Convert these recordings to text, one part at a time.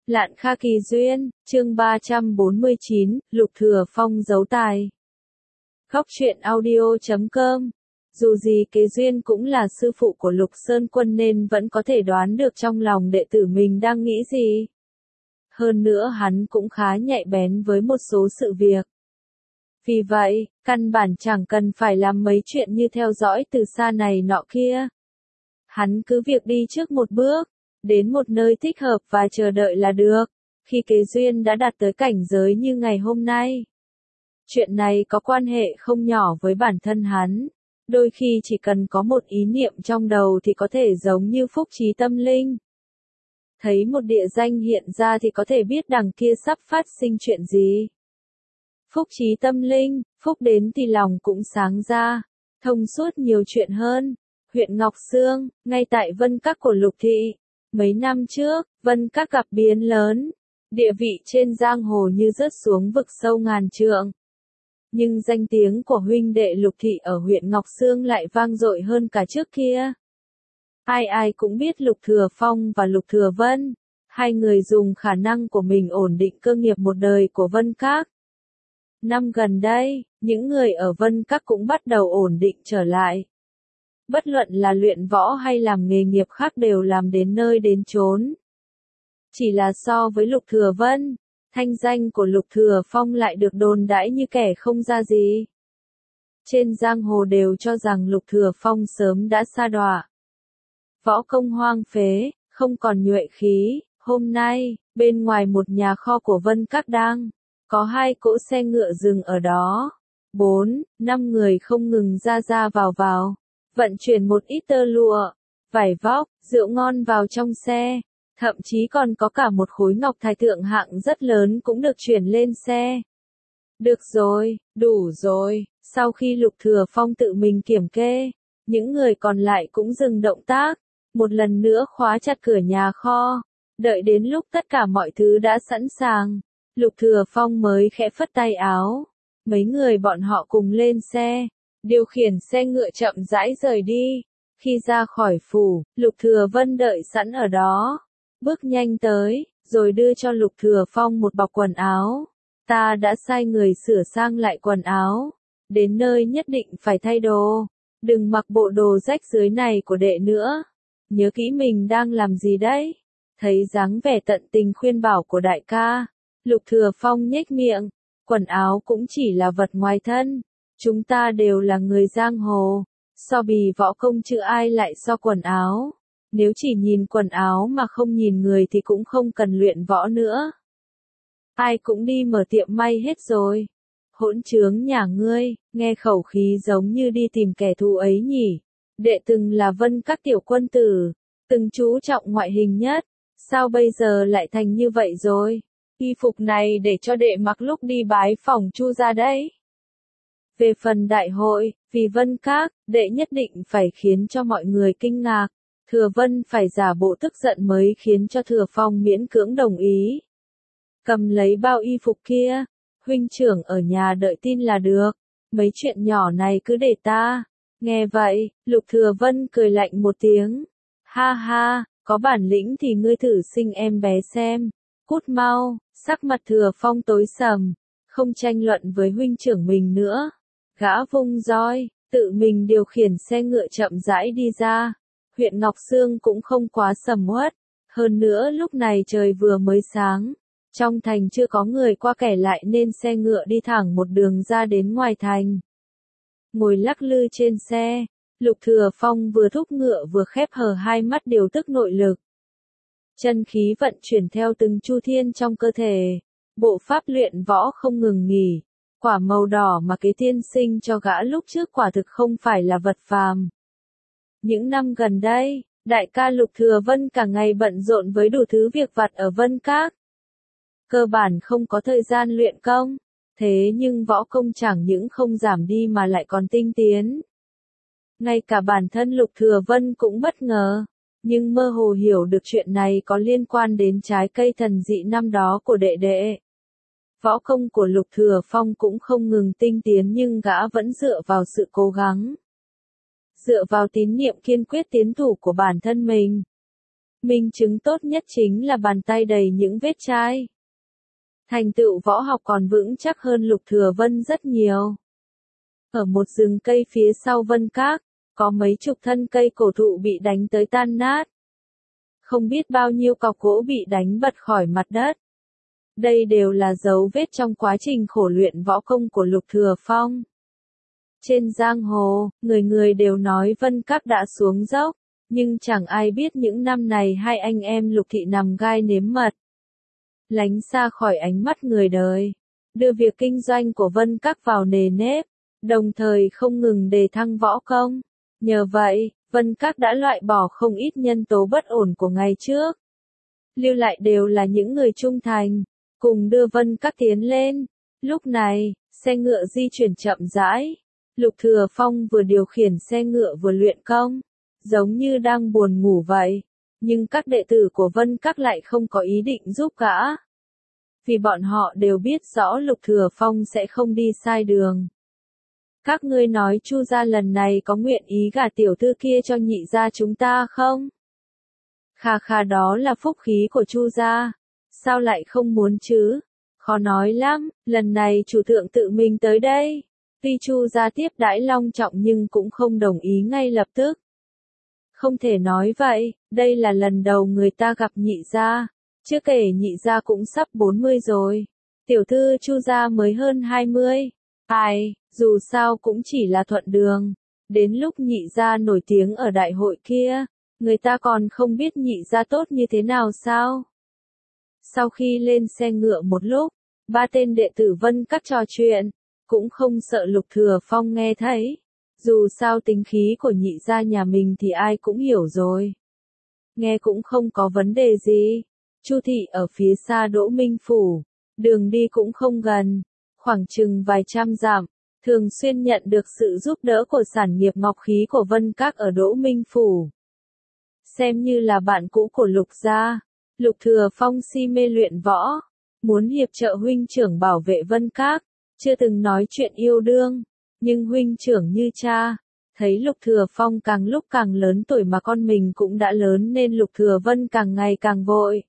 Lạn Kha Kỳ Duyên, chương 349, Lục Thừa Phong giấu tài. Góc truyện audio.com. Dù gì Kế Duyên cũng là sư phụ của Lục Sơn Quân nên vẫn có thể đoán được trong lòng đệ tử mình đang nghĩ gì. Hơn nữa hắn cũng khá nhạy bén với một số sự việc. Vì vậy, căn bản chẳng cần phải làm mấy chuyện như theo dõi từ xa này nọ kia. Hắn cứ việc đi trước một bước, đến một nơi thích hợp và chờ đợi là được. Khi Kế Duyên đã đạt tới cảnh giới như ngày hôm nay. Chuyện này có quan hệ không nhỏ với bản thân hắn. Đôi khi chỉ cần có một ý niệm trong đầu thì có thể giống như phúc trí tâm linh. Thấy một địa danh hiện ra thì có thể biết đằng kia sắp phát sinh chuyện gì. Phúc trí tâm linh, phúc đến thì lòng cũng sáng ra, thông suốt nhiều chuyện hơn. Huyện Ngọc Sương, ngay tại Vân Các của Lục Thị. Mấy năm trước, Vân Các gặp biến lớn. Địa vị trên giang hồ như rớt xuống vực sâu ngàn trượng. Nhưng danh tiếng của huynh đệ Lục Thị ở huyện Ngọc Sương lại vang dội hơn cả trước kia. Ai ai cũng biết Lục Thừa Phong và Lục Thừa Vân. Hai người dùng khả năng của mình ổn định cơ nghiệp một đời của Vân Các. Năm gần đây, những người ở Vân Các cũng bắt đầu ổn định trở lại. Bất luận là luyện võ hay làm nghề nghiệp khác đều làm đến nơi đến chốn. Chỉ là so với Lục Thừa Vân, thanh danh của Lục Thừa Phong lại được đồn đãi như kẻ không ra gì. Trên giang hồ đều cho rằng Lục Thừa Phong sớm đã sa đọa. Võ công hoang phế, không còn nhuệ khí. Hôm nay, bên ngoài một nhà kho của Vân Các đang có 2 cỗ xe ngựa dừng ở đó. 4, 5 người không ngừng ra ra vào. Vận chuyển một ít tơ lụa, vải vóc, rượu ngon vào trong xe. Thậm chí còn có cả một khối ngọc thạch thượng hạng rất lớn cũng được chuyển lên xe. Được rồi, đủ rồi. Sau khi Lục Thừa Phong tự mình kiểm kê, những người còn lại cũng dừng động tác. Một lần nữa khóa chặt cửa nhà kho. Đợi đến lúc tất cả mọi thứ đã sẵn sàng, Lục Thừa Phong mới khẽ phất tay áo. Mấy người bọn họ cùng lên xe. Điều khiển xe ngựa chậm rãi rời đi. Khi ra khỏi phủ, Lục Thừa Vân đợi sẵn ở đó. Bước nhanh tới, rồi đưa cho Lục Thừa Phong một bọc quần áo. Ta đã sai người sửa sang lại quần áo. Đến nơi nhất định phải thay đồ. Đừng mặc bộ đồ rách dưới này của đệ nữa. Nhớ kỹ mình đang làm gì đấy. Thấy dáng vẻ tận tình khuyên bảo của đại ca. Lục Thừa Phong nhếch miệng. Quần áo cũng chỉ là vật ngoài thân. Chúng ta đều là người giang hồ, so bì võ công chứ ai lại so quần áo. Nếu chỉ nhìn quần áo mà không nhìn người thì cũng không cần luyện võ nữa. Ai cũng đi mở tiệm may hết rồi. Hỗn trướng nhà ngươi, nghe khẩu khí giống như đi tìm kẻ thù ấy nhỉ. Đệ từng là Vân Các tiểu quân tử, từng chú trọng ngoại hình nhất. Sao bây giờ lại thành như vậy rồi? Y phục này để cho đệ mặc lúc đi bái phỏng Chu gia đấy. Về phần đại hội, vì Vân Các, đệ nhất định phải khiến cho mọi người kinh ngạc. Thừa Vân phải giả bộ tức giận mới khiến cho Thừa Phong miễn cưỡng đồng ý. Cầm lấy bao y phục kia, huynh trưởng ở nhà đợi tin là được. Mấy chuyện nhỏ này cứ để ta. Nghe vậy, Lục Thừa Vân cười lạnh một tiếng. Ha ha, có bản lĩnh thì ngươi thử sinh em bé xem. Cút mau. Sắc mặt Thừa Phong tối sầm, không tranh luận với huynh trưởng mình nữa. Gã vung roi, tự mình điều khiển xe ngựa chậm rãi đi ra. Huyện Ngọc Sương cũng không quá sầm uất. Hơn nữa lúc này trời vừa mới sáng. Trong thành chưa có người qua kẻ lại nên xe ngựa đi thẳng một đường ra đến ngoài thành. Ngồi lắc lư trên xe, Lục Thừa Phong vừa thúc ngựa vừa khép hờ hai mắt điều tức nội lực. Chân khí vận chuyển theo từng chu thiên trong cơ thể. Bộ pháp luyện võ không ngừng nghỉ. Quả màu đỏ mà Kế tiên sinh cho gã lúc trước quả thực không phải là vật phàm. Những năm gần đây, đại ca Lục Thừa Vân cả ngày bận rộn với đủ thứ việc vặt ở Vân Các. Cơ bản không có thời gian luyện công. Thế nhưng võ công chẳng những không giảm đi mà lại còn tinh tiến. Ngay cả bản thân Lục Thừa Vân cũng bất ngờ. Nhưng mơ hồ hiểu được chuyện này có liên quan đến trái cây thần dị năm đó của đệ đệ. Võ công của Lục Thừa Phong cũng không ngừng tinh tiến nhưng gã vẫn dựa vào sự cố gắng. Dựa vào tín niệm kiên quyết tiến thủ của bản thân mình. Minh chứng tốt nhất chính là bàn tay đầy những vết chai. Thành tựu võ học còn vững chắc hơn Lục Thừa Vân rất nhiều. Ở một rừng cây phía sau Vân Các, có mấy chục thân cây cổ thụ bị đánh tới tan nát. Không biết bao nhiêu cọc gỗ bị đánh bật khỏi mặt đất. Đây đều là dấu vết trong quá trình khổ luyện võ công của Lục Thừa Phong. Trên giang hồ, người người đều nói Vân Các đã xuống dốc, nhưng chẳng ai biết những năm này hai anh em Lục Thị nằm gai nếm mật. Lánh xa khỏi ánh mắt người đời, đưa việc kinh doanh của Vân Các vào nề nếp, đồng thời không ngừng đề thăng võ công. Nhờ vậy, Vân Các đã loại bỏ không ít nhân tố bất ổn của ngày trước. Lưu lại đều là những người trung thành, cùng đưa Vân Các tiến lên. Lúc này, xe ngựa di chuyển chậm rãi. Lục Thừa Phong vừa điều khiển xe ngựa vừa luyện công, giống như đang buồn ngủ vậy. Nhưng các đệ tử của Vân Các lại không có ý định giúp gã. Vì bọn họ đều biết rõ Lục Thừa Phong sẽ không đi sai đường. Các ngươi nói Chu gia lần này có nguyện ý gả tiểu thư kia cho nhị gia chúng ta không? Khà khà, đó là phúc khí của Chu gia. Sao lại không muốn chứ? Khó nói lắm, lần này chủ thượng tự mình tới đây. Tuy Chu gia tiếp đãi long trọng nhưng cũng không đồng ý ngay lập tức. Không thể nói vậy, đây là lần đầu người ta gặp nhị gia. Chưa kể nhị gia cũng sắp 40 rồi. Tiểu thư Chu gia mới hơn 20. Ai, dù sao cũng chỉ là thuận đường. Đến lúc nhị gia nổi tiếng ở đại hội kia, người ta còn không biết nhị gia tốt như thế nào sao? Sau khi lên xe ngựa một lúc, ba tên đệ tử Vân Các trò chuyện, cũng không sợ Lục Thừa Phong nghe thấy. Dù sao tính khí của nhị gia nhà mình thì ai cũng hiểu rồi. Nghe cũng không có vấn đề gì. Chu thị ở phía xa Đỗ Minh phủ, đường đi cũng không gần, khoảng chừng vài trăm dặm, thường xuyên nhận được sự giúp đỡ của sản nghiệp ngọc khí của Vân Các ở Đỗ Minh phủ. Xem như là bạn cũ của Lục gia, Lục Thừa Phong si mê luyện võ, muốn hiệp trợ huynh trưởng bảo vệ Vân Các, chưa từng nói chuyện yêu đương, nhưng huynh trưởng như cha, thấy Lục Thừa Phong càng lúc càng lớn tuổi mà con mình cũng đã lớn nên Lục Thừa Vân càng ngày càng vội.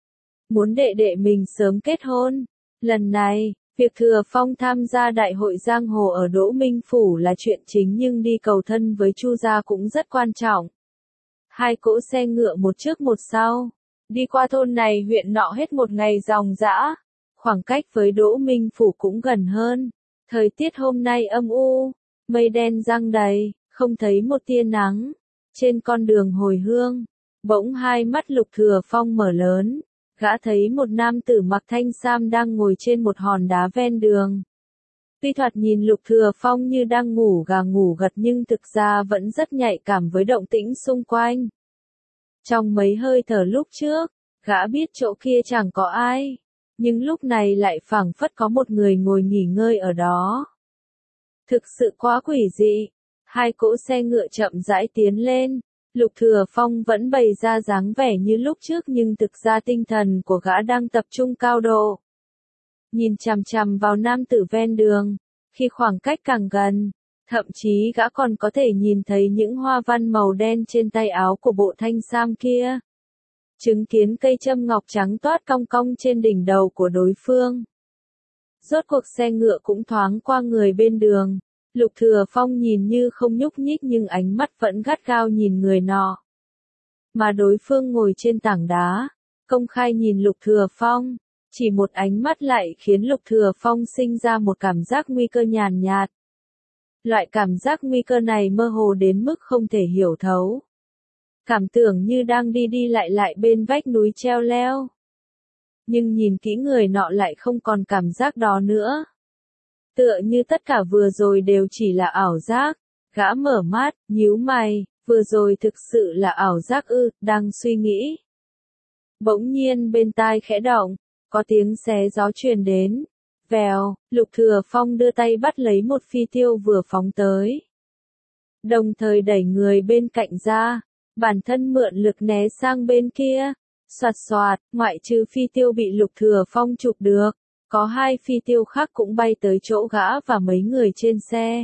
Muốn đệ đệ mình sớm kết hôn. Lần này, việc Thừa Phong tham gia đại hội giang hồ ở Đỗ Minh phủ là chuyện chính nhưng đi cầu thân với Chu gia cũng rất quan trọng. Hai cỗ xe ngựa một trước một sau, đi qua thôn này huyện nọ hết một ngày ròng rã. Khoảng cách với Đỗ Minh phủ cũng gần hơn. Thời tiết hôm nay âm u, mây đen giăng đầy, không thấy một tia nắng. Trên con đường hồi hương, bỗng hai mắt Lục Thừa Phong mở lớn. Gã thấy một nam tử mặc thanh sam đang ngồi trên một hòn đá ven đường. Tuy thoạt nhìn Lục Thừa Phong như đang ngủ gà ngủ gật nhưng thực ra vẫn rất nhạy cảm với động tĩnh xung quanh. Trong mấy hơi thở lúc trước, gã biết chỗ kia chẳng có ai, nhưng lúc này lại phảng phất có một người ngồi nghỉ ngơi ở đó. Thực sự quá quỷ dị. Hai cỗ xe ngựa chậm rãi tiến lên. Lục Thừa Phong vẫn bày ra dáng vẻ như lúc trước nhưng thực ra tinh thần của gã đang tập trung cao độ. Nhìn chằm chằm vào nam tử ven đường, khi khoảng cách càng gần, thậm chí gã còn có thể nhìn thấy những hoa văn màu đen trên tay áo của bộ thanh sam kia. Chứng kiến cây châm ngọc trắng toát cong cong trên đỉnh đầu của đối phương. Rốt cuộc xe ngựa cũng thoáng qua người bên đường. Lục Thừa Phong nhìn như không nhúc nhích nhưng ánh mắt vẫn gắt gao nhìn người nọ. Mà đối phương ngồi trên tảng đá, công khai nhìn Lục Thừa Phong, chỉ một ánh mắt lại khiến Lục Thừa Phong sinh ra một cảm giác nguy cơ nhàn nhạt. Loại cảm giác nguy cơ này mơ hồ đến mức không thể hiểu thấu. Cảm tưởng như đang đi đi lại lại bên vách núi treo leo. Nhưng nhìn kỹ người nọ lại không còn cảm giác đó nữa. Tựa như tất cả vừa rồi đều chỉ là ảo giác. Gã mở mắt, nhíu mày, vừa rồi thực sự là ảo giác ư, đang suy nghĩ. Bỗng nhiên bên tai khẽ động, có tiếng xé gió truyền đến. Vèo, Lục Thừa Phong đưa tay bắt lấy một phi tiêu vừa phóng tới. Đồng thời đẩy người bên cạnh ra, bản thân mượn lực né sang bên kia. Soạt soạt, ngoại trừ phi tiêu bị Lục Thừa Phong chụp được, có hai phi tiêu khác cũng bay tới chỗ gã và mấy người trên xe.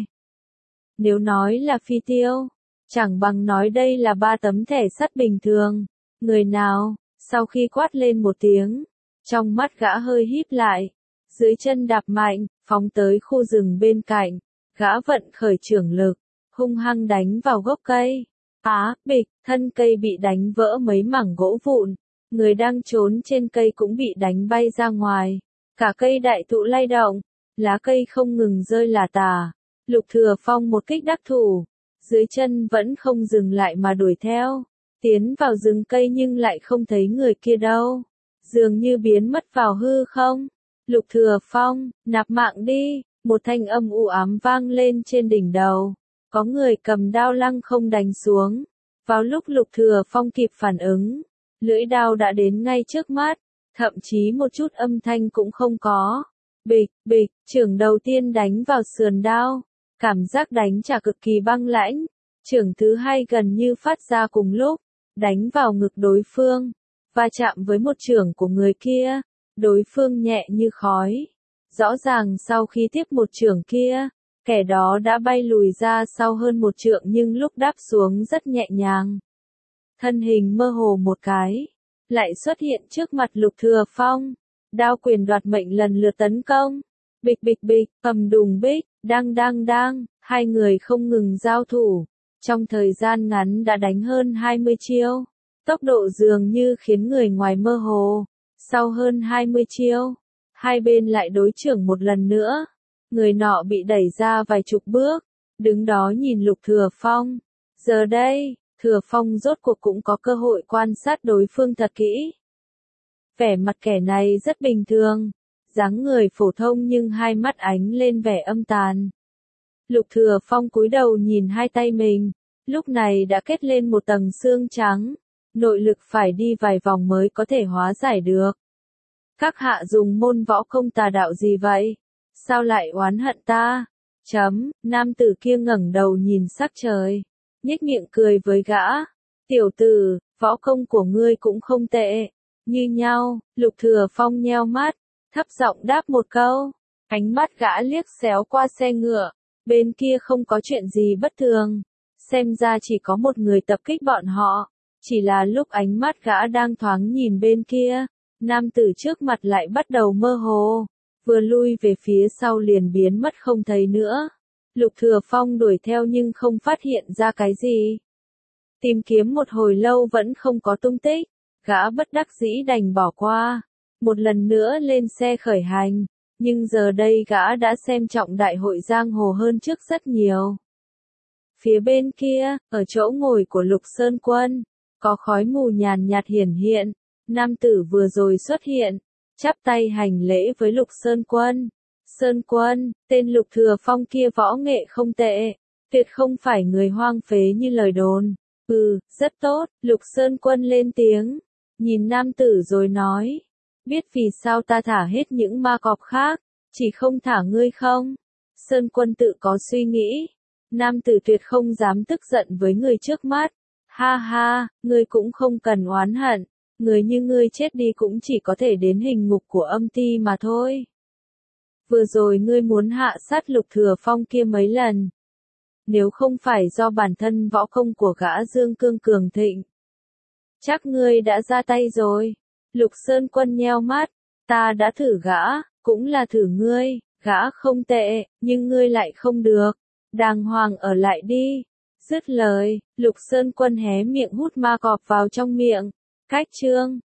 Nếu nói là phi tiêu, chẳng bằng nói đây là ba tấm thẻ sắt bình thường. Người nào? Sau khi quát lên một tiếng, trong mắt gã hơi híp lại, dưới chân đạp mạnh, phóng tới khu rừng bên cạnh, gã vận khởi trưởng lực, hung hăng đánh vào gốc cây. Bịch, thân cây bị đánh vỡ mấy mảng gỗ vụn, người đang trốn trên cây cũng bị đánh bay ra ngoài, cả cây đại thụ lay động, lá cây không ngừng rơi lả tả. Lục Thừa Phong một kích đắc thủ, dưới chân vẫn không dừng lại mà đuổi theo, tiến vào rừng cây nhưng lại không thấy người kia đâu, dường như biến mất vào hư không. Lục Thừa Phong, nạp mạng đi, một thanh âm u ám vang lên trên đỉnh đầu, có người cầm đao lăng không đánh xuống. Vào lúc Lục Thừa Phong kịp phản ứng, lưỡi đao đã đến ngay trước mắt, thậm chí một chút âm thanh cũng không có. Bịch, bịch, chưởng đầu tiên đánh vào sườn đao, cảm giác đánh trả cực kỳ băng lãnh. Chưởng thứ hai gần như phát ra cùng lúc, đánh vào ngực đối phương, va chạm với một chưởng của người kia, đối phương nhẹ như khói. Rõ ràng sau khi tiếp một chưởng kia, kẻ đó đã bay lùi ra sau hơn một trượng nhưng lúc đáp xuống rất nhẹ nhàng. Thân hình mơ hồ một cái, lại xuất hiện trước mặt Lục Thừa Phong, đao quyền đoạt mệnh lần lượt tấn công. Bịch bịch bịch, ầm đùng bích, đang, hai người không ngừng giao thủ, trong thời gian ngắn đã đánh hơn 20 chiêu, tốc độ dường như khiến người ngoài mơ hồ. Sau hơn 20 chiêu, hai bên lại đối chưởng một lần nữa, người nọ bị đẩy ra vài chục bước, đứng đó nhìn Lục Thừa Phong. Giờ đây, Thừa Phong rốt cuộc cũng có cơ hội quan sát đối phương thật kỹ. Vẻ mặt kẻ này rất bình thường, dáng người phổ thông nhưng hai mắt ánh lên vẻ âm tàn. Lục Thừa Phong cúi đầu nhìn hai tay mình, lúc này đã kết lên một tầng xương trắng, nội lực phải đi vài vòng mới có thể hóa giải được. Các hạ dùng môn võ công tà đạo gì vậy? Sao lại oán hận ta? Nam tử kia ngẩng đầu nhìn sắc trời, nhếch miệng cười với gã. Tiểu tử, võ công của ngươi cũng không tệ. Như nhau, Lục Thừa Phong nheo mắt, thấp giọng đáp một câu. Ánh mắt gã liếc xéo qua xe ngựa, bên kia không có chuyện gì bất thường. Xem ra chỉ có một người tập kích bọn họ. Chỉ là lúc ánh mắt gã đang thoáng nhìn bên kia, nam tử trước mặt lại bắt đầu mơ hồ, vừa lui về phía sau liền biến mất không thấy nữa. Lục Thừa Phong đuổi theo nhưng không phát hiện ra cái gì. Tìm kiếm một hồi lâu vẫn không có tung tích, gã bất đắc dĩ đành bỏ qua. Một lần nữa lên xe khởi hành, nhưng giờ đây gã đã xem trọng đại hội giang hồ hơn trước rất nhiều. Phía bên kia, ở chỗ ngồi của Lục Sơn Quân, có khói mù nhàn nhạt hiển hiện. Nam tử vừa rồi xuất hiện, chắp tay hành lễ với Lục Sơn Quân. Sơn Quân, tên Lục Thừa Phong kia võ nghệ không tệ, tuyệt không phải người hoang phế như lời đồn. Rất tốt, Lục Sơn Quân lên tiếng, nhìn nam tử rồi nói, biết vì sao ta thả hết những ma cọp khác, chỉ không thả ngươi không? Sơn Quân tự có suy nghĩ, nam tử tuyệt không dám tức giận với người trước mắt. Ha ha, ngươi cũng không cần oán hận, người như ngươi chết đi cũng chỉ có thể đến hình ngục của âm ti mà thôi. Vừa rồi ngươi muốn hạ sát Lục Thừa Phong kia mấy lần. Nếu không phải do bản thân võ công của gã Dương Cương cường thịnh, chắc ngươi đã ra tay rồi. Lục Sơn Quân nheo mắt, ta đã thử gã, cũng là thử ngươi, gã không tệ, nhưng ngươi lại không được. Đàng hoàng ở lại đi. Dứt lời, Lục Sơn Quân hé miệng hút ma cọp vào trong miệng. Cách chương